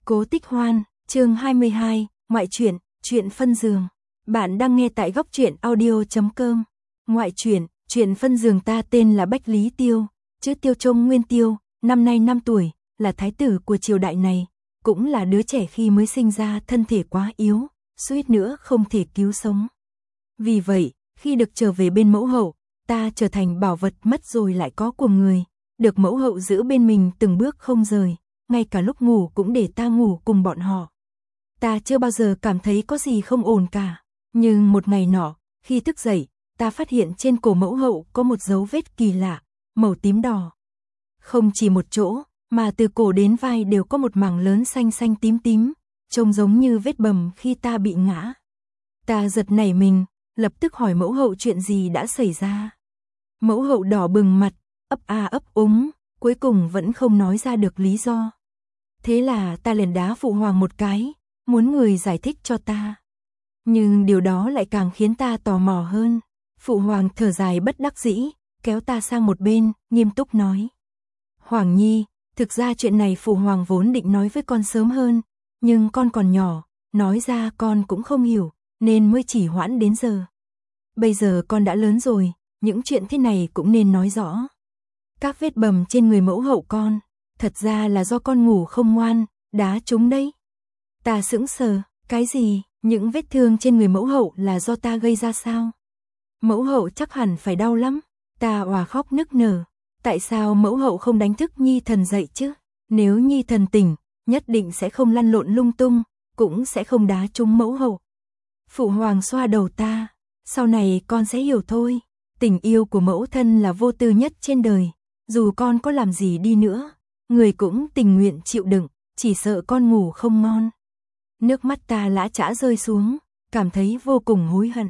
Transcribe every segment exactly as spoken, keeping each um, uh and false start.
Cố Tích Hoan, chương hai mươi hai, ngoại truyện, chuyện phân giường. Bạn đang nghe tại góc truyện audio chấm com. Ngoại truyện, chuyện phân giường. Ta tên là Bách Lý Tiêu, chữ Tiêu Trông Nguyên Tiêu, năm nay năm tuổi, là thái tử của triều đại này, cũng là đứa trẻ khi mới sinh ra thân thể quá yếu, suýt nữa không thể cứu sống. Vì vậy, khi được trở về bên mẫu hậu, ta trở thành bảo vật mất rồi lại có của người, được mẫu hậu giữ bên mình từng bước không rời, ngay cả lúc ngủ cũng để ta ngủ cùng bọn họ. Ta chưa bao giờ cảm thấy có gì không ổn cả, nhưng một ngày nọ, khi thức dậy, ta phát hiện trên cổ mẫu hậu có một dấu vết kỳ lạ, màu tím đỏ. Không chỉ một chỗ, mà từ cổ đến vai đều có một mảng lớn xanh xanh tím tím, trông giống như vết bầm khi ta bị ngã. Ta giật nảy mình, lập tức hỏi mẫu hậu chuyện gì đã xảy ra. Mẫu hậu đỏ bừng mặt, ấp a ấp úng, cuối cùng vẫn không nói ra được lý do. Thế là ta liền đá phụ hoàng một cái, muốn người giải thích cho ta. Nhưng điều đó lại càng khiến ta tò mò hơn. Phụ hoàng thở dài bất đắc dĩ, kéo ta sang một bên, nghiêm túc nói. Hoàng nhi, thực ra chuyện này phụ hoàng vốn định nói với con sớm hơn, nhưng con còn nhỏ, nói ra con cũng không hiểu, nên mới chỉ hoãn đến giờ. Bây giờ con đã lớn rồi, những chuyện thế này cũng nên nói rõ. Các vết bầm trên người mẫu hậu con, thật ra là do con ngủ không ngoan, đá trúng đấy. Ta sững sờ, cái gì, những vết thương trên người mẫu hậu là do ta gây ra sao? Mẫu hậu chắc hẳn phải đau lắm, ta òa khóc nức nở. Tại sao mẫu hậu không đánh thức Nhi Thần dậy chứ? Nếu Nhi Thần tỉnh, nhất định sẽ không lăn lộn lung tung, cũng sẽ không đá trúng mẫu hậu. Phụ hoàng xoa đầu ta, sau này con sẽ hiểu thôi, tình yêu của mẫu thân là vô tư nhất trên đời, dù con có làm gì đi nữa, người cũng tình nguyện chịu đựng, chỉ sợ con ngủ không ngon. Nước mắt ta lã chã rơi xuống, cảm thấy vô cùng hối hận.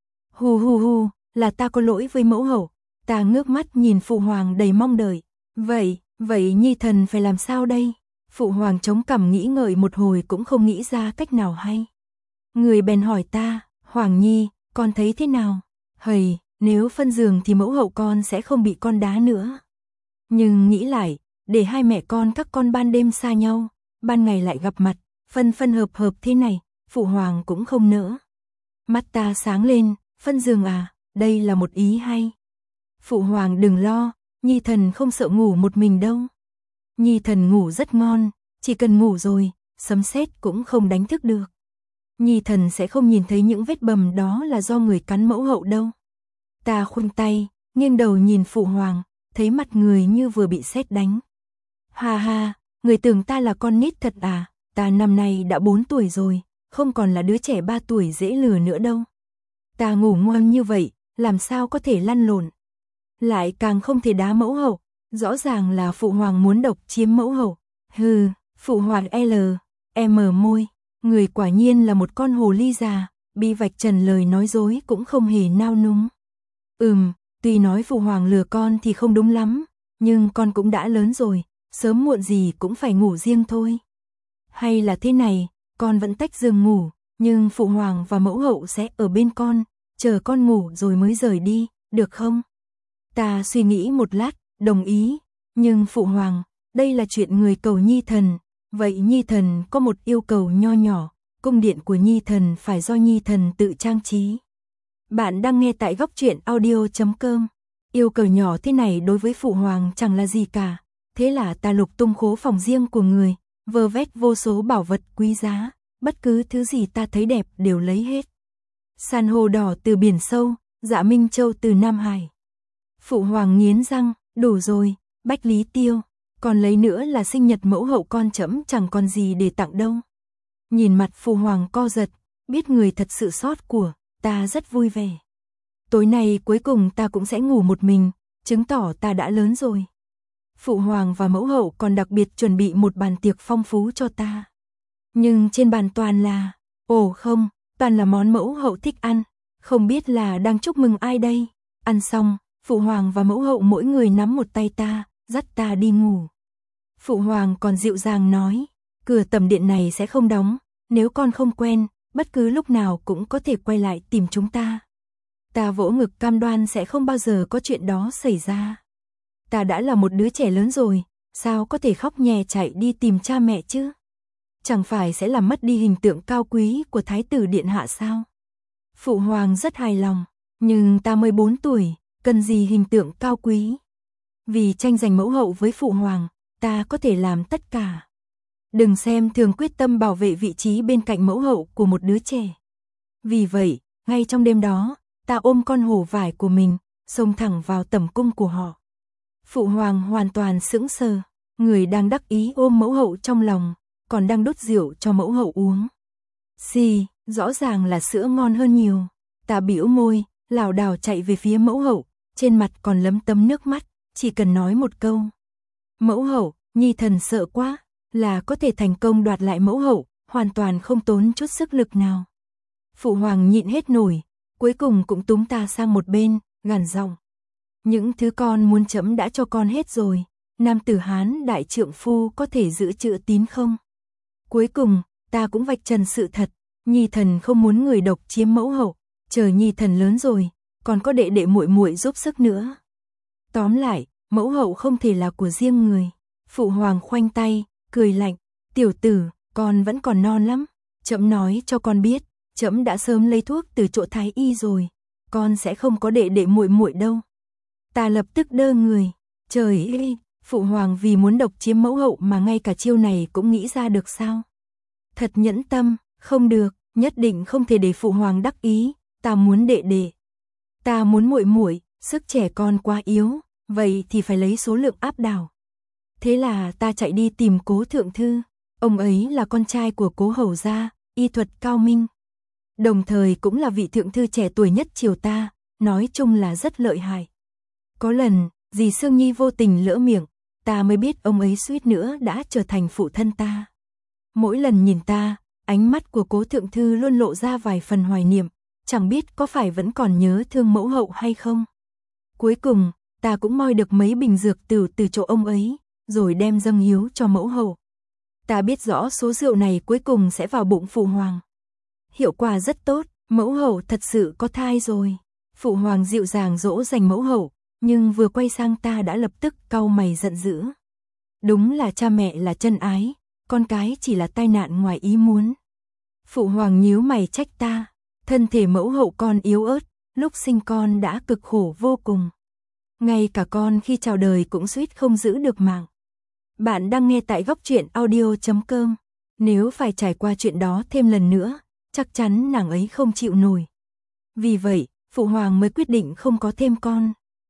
Hu hu hu, là ta có lỗi với mẫu hậu. Ta ngước mắt nhìn phụ hoàng đầy mong đợi. Vậy, vậy Nhi Thần phải làm sao đây? Phụ hoàng chống cằm nghĩ ngợi một hồi cũng không nghĩ ra cách nào hay. Người bèn hỏi ta, Hoàng Nhi, con thấy thế nào? Hầy, nếu phân giường thì mẫu hậu con sẽ không bị con đá nữa. Nhưng nghĩ lại, để hai mẹ con các con ban đêm xa nhau, ban ngày lại gặp mặt, phân phân hợp hợp thế này, phụ hoàng cũng không nỡ. Mắt ta sáng lên, phân giường à, đây là một ý hay. Phụ hoàng đừng lo, Nhi Thần không sợ ngủ một mình đâu. Nhi Thần ngủ rất ngon, chỉ cần ngủ rồi, sấm sét cũng không đánh thức được. Nhi Thần sẽ không nhìn thấy những vết bầm đó là do người cắn mẫu hậu đâu. Ta khoanh tay, nghiêng đầu nhìn phụ hoàng, thấy mặt người như vừa bị sét đánh. Ha ha, người tưởng ta là con nít thật à, ta năm nay đã bốn tuổi rồi, không còn là đứa trẻ ba tuổi dễ lừa nữa đâu. Ta ngủ ngoan như vậy, làm sao có thể lăn lộn. Lại càng không thể đá mẫu hậu, rõ ràng là phụ hoàng muốn độc chiếm mẫu hậu. Hừ, phụ hoàng L, M môi, người quả nhiên là một con hồ ly già, bị vạch trần lời nói dối cũng không hề nao núng. Ừm, tuy nói phụ hoàng lừa con thì không đúng lắm, nhưng con cũng đã lớn rồi, sớm muộn gì cũng phải ngủ riêng thôi. Hay là thế này, con vẫn tách giường ngủ, nhưng phụ hoàng và mẫu hậu sẽ ở bên con, chờ con ngủ rồi mới rời đi, được không? Ta suy nghĩ một lát, đồng ý, nhưng phụ hoàng, đây là chuyện người cầu Nhi Thần, vậy Nhi Thần có một yêu cầu nho nhỏ, cung điện của Nhi Thần phải do Nhi Thần tự trang trí. Bạn đang nghe tại góc truyện audio chấm com. Yêu cầu nhỏ thế này đối với phụ hoàng chẳng là gì cả, thế là ta lục tung khố phòng riêng của người, vơ vét vô số bảo vật quý giá, bất cứ thứ gì ta thấy đẹp đều lấy hết. San hô đỏ từ biển sâu, dạ Minh Châu từ Nam Hải. Phụ hoàng nghiến răng, đủ rồi, Bách Lý Tiêu, còn lấy nữa là sinh nhật mẫu hậu con trẫm chẳng còn gì để tặng đâu. Nhìn mặt phụ hoàng co giật, biết người thật sự xót của, ta rất vui vẻ. Tối nay cuối cùng ta cũng sẽ ngủ một mình, chứng tỏ ta đã lớn rồi. Phụ hoàng và mẫu hậu còn đặc biệt chuẩn bị một bàn tiệc phong phú cho ta. Nhưng trên bàn toàn là, ồ không, toàn là món mẫu hậu thích ăn, không biết là đang chúc mừng ai đây. Ăn xong, phụ hoàng và mẫu hậu mỗi người nắm một tay ta, dắt ta đi ngủ. Phụ hoàng còn dịu dàng nói, cửa tầm điện này sẽ không đóng, nếu con không quen, bất cứ lúc nào cũng có thể quay lại tìm chúng ta. Ta vỗ ngực cam đoan sẽ không bao giờ có chuyện đó xảy ra. Ta đã là một đứa trẻ lớn rồi, sao có thể khóc nhè chạy đi tìm cha mẹ chứ? chẳng phải sẽ làm mất đi hình tượng cao quý của thái tử điện hạ sao? Phụ hoàng rất hài lòng, nhưng ta mới bốn tuổi, cần gì hình tượng cao quý? Vì tranh giành mẫu hậu với phụ hoàng, ta có thể làm tất cả. Đừng xem thường quyết tâm bảo vệ vị trí bên cạnh mẫu hậu của một đứa trẻ. Vì vậy, ngay trong đêm đó, ta ôm con hổ vải của mình, xông thẳng vào tẩm cung của họ. Phụ hoàng hoàn toàn sững sờ, người đang đắc ý ôm mẫu hậu trong lòng, còn đang đút rượu cho mẫu hậu uống. Xì, rõ ràng là sữa ngon hơn nhiều. Ta bĩu môi, lảo đảo chạy về phía mẫu hậu, trên mặt còn lấm tấm nước mắt, chỉ cần nói một câu. Mẫu hậu, nhi thần sợ quá, là có thể thành công đoạt lại mẫu hậu, hoàn toàn không tốn chút sức lực nào. Phụ hoàng nhịn hết nổi, cuối cùng cũng túm ta sang một bên, gằn giọng. Những thứ con muốn chấm đã cho con hết rồi, nam tử Hán đại trượng phu có thể giữ chữ tín không? Cuối cùng, ta cũng vạch trần sự thật, nhi thần không muốn người độc chiếm mẫu hậu, chờ nhi thần lớn rồi, còn có đệ đệ muội muội giúp sức nữa. Tóm lại, mẫu hậu không thể là của riêng người. Phụ hoàng khoanh tay, cười lạnh, tiểu tử, con vẫn còn non lắm, trẫm nói cho con biết, trẫm đã sớm lấy thuốc từ chỗ thái y rồi, con sẽ không có đệ đệ muội muội đâu. Ta lập tức đơ người, trời ơi, phụ hoàng vì muốn độc chiếm mẫu hậu mà ngay cả chiêu này cũng nghĩ ra được sao? Thật nhẫn tâm, không được, nhất định không thể để phụ hoàng đắc ý, ta muốn đệ đệ. Ta muốn muội muội, sức trẻ con quá yếu, vậy thì phải lấy số lượng áp đảo. Thế là ta chạy đi tìm Cố thượng thư, ông ấy là con trai của Cố hầu gia, y thuật cao minh. Đồng thời cũng là vị thượng thư trẻ tuổi nhất triều ta, nói chung là rất lợi hại. Có lần, dì Sương Nhi vô tình lỡ miệng, ta mới biết ông ấy suýt nữa đã trở thành phụ thân ta. Mỗi lần nhìn ta, ánh mắt của Cố thượng thư luôn lộ ra vài phần hoài niệm, chẳng biết có phải vẫn còn nhớ thương mẫu hậu hay không. Cuối cùng, ta cũng moi được mấy bình dược từ từ chỗ ông ấy, rồi đem dâng hiếu cho mẫu hậu. Ta biết rõ số rượu này cuối cùng sẽ vào bụng phụ hoàng. Hiệu quả rất tốt, mẫu hậu thật sự có thai rồi. Phụ hoàng dịu dàng dỗ dành mẫu hậu, nhưng vừa quay sang ta đã lập tức cau mày giận dữ. Đúng là cha mẹ là chân ái, con cái chỉ là tai nạn ngoài ý muốn. Phụ hoàng nhíu mày trách ta, thân thể mẫu hậu con yếu ớt, lúc sinh con đã cực khổ vô cùng. Ngay cả con khi chào đời cũng suýt không giữ được mạng. Bạn đang nghe tại góc truyện audio chấm com. Nếu phải trải qua chuyện đó thêm lần nữa, chắc chắn nàng ấy không chịu nổi. Vì vậy, phụ hoàng mới quyết định không có thêm con.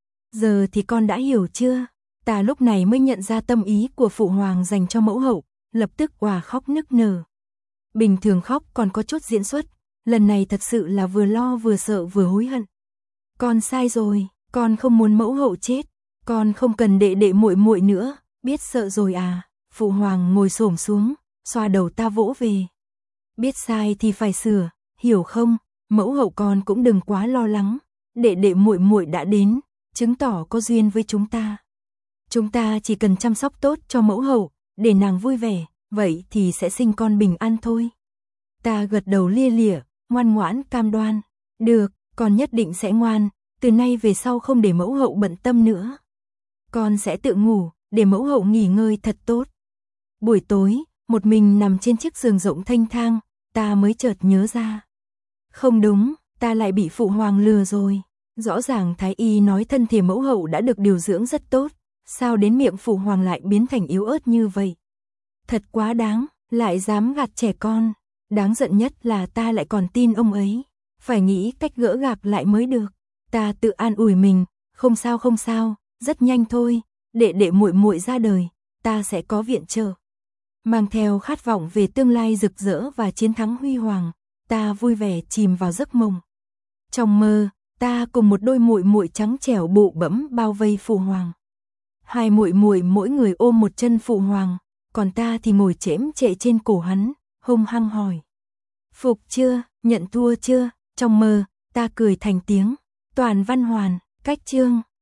Giờ thì con đã hiểu chưa? Ta lúc này mới nhận ra tâm ý của phụ hoàng dành cho mẫu hậu, lập tức òa khóc nức nở. Bình thường khóc còn có chút diễn xuất, lần này thật sự là vừa lo vừa sợ vừa hối hận. Con sai rồi, con không muốn mẫu hậu chết, con không cần đệ đệ muội muội nữa, biết sợ rồi à? Phụ hoàng ngồi xổm xuống, xoa đầu ta vỗ về. Biết sai thì phải sửa, hiểu không? Mẫu hậu con cũng đừng quá lo lắng, đệ đệ muội muội đã đến, chứng tỏ có duyên với chúng ta. Chúng ta chỉ cần chăm sóc tốt cho mẫu hậu, để nàng vui vẻ, vậy thì sẽ sinh con bình an thôi. Ta gật đầu lia lịa, ngoan ngoãn cam đoan. Được, con nhất định sẽ ngoan, từ nay về sau không để mẫu hậu bận tâm nữa. Con sẽ tự ngủ, để mẫu hậu nghỉ ngơi thật tốt. Buổi tối, một mình nằm trên chiếc giường rộng thanh thang, ta mới chợt nhớ ra. Không đúng, ta lại bị phụ hoàng lừa rồi. Rõ ràng thái y nói thân thể mẫu hậu đã được điều dưỡng rất tốt, sao đến miệng phụ hoàng lại biến thành yếu ớt như vậy? Thật quá đáng, lại dám gạt trẻ con. Đáng giận nhất là ta lại còn tin ông ấy. Phải nghĩ cách gỡ gạc lại mới được. Ta tự an ủi mình, không sao không sao, rất nhanh thôi, đệ đệ muội muội ra đời, ta sẽ có viện trợ. Mang theo khát vọng về tương lai rực rỡ và chiến thắng huy hoàng, ta vui vẻ chìm vào giấc mộng. Trong mơ, ta cùng một đôi muội muội trắng trẻo bụ bẫm bao vây phụ hoàng. Hai muội muội mỗi người ôm một chân phụ hoàng, còn ta thì ngồi chễm chệ trên cổ hắn, hung hăng hỏi. Phục chưa, nhận thua chưa? Trong mơ, ta cười thành tiếng. Toàn văn hoàn, cách chương.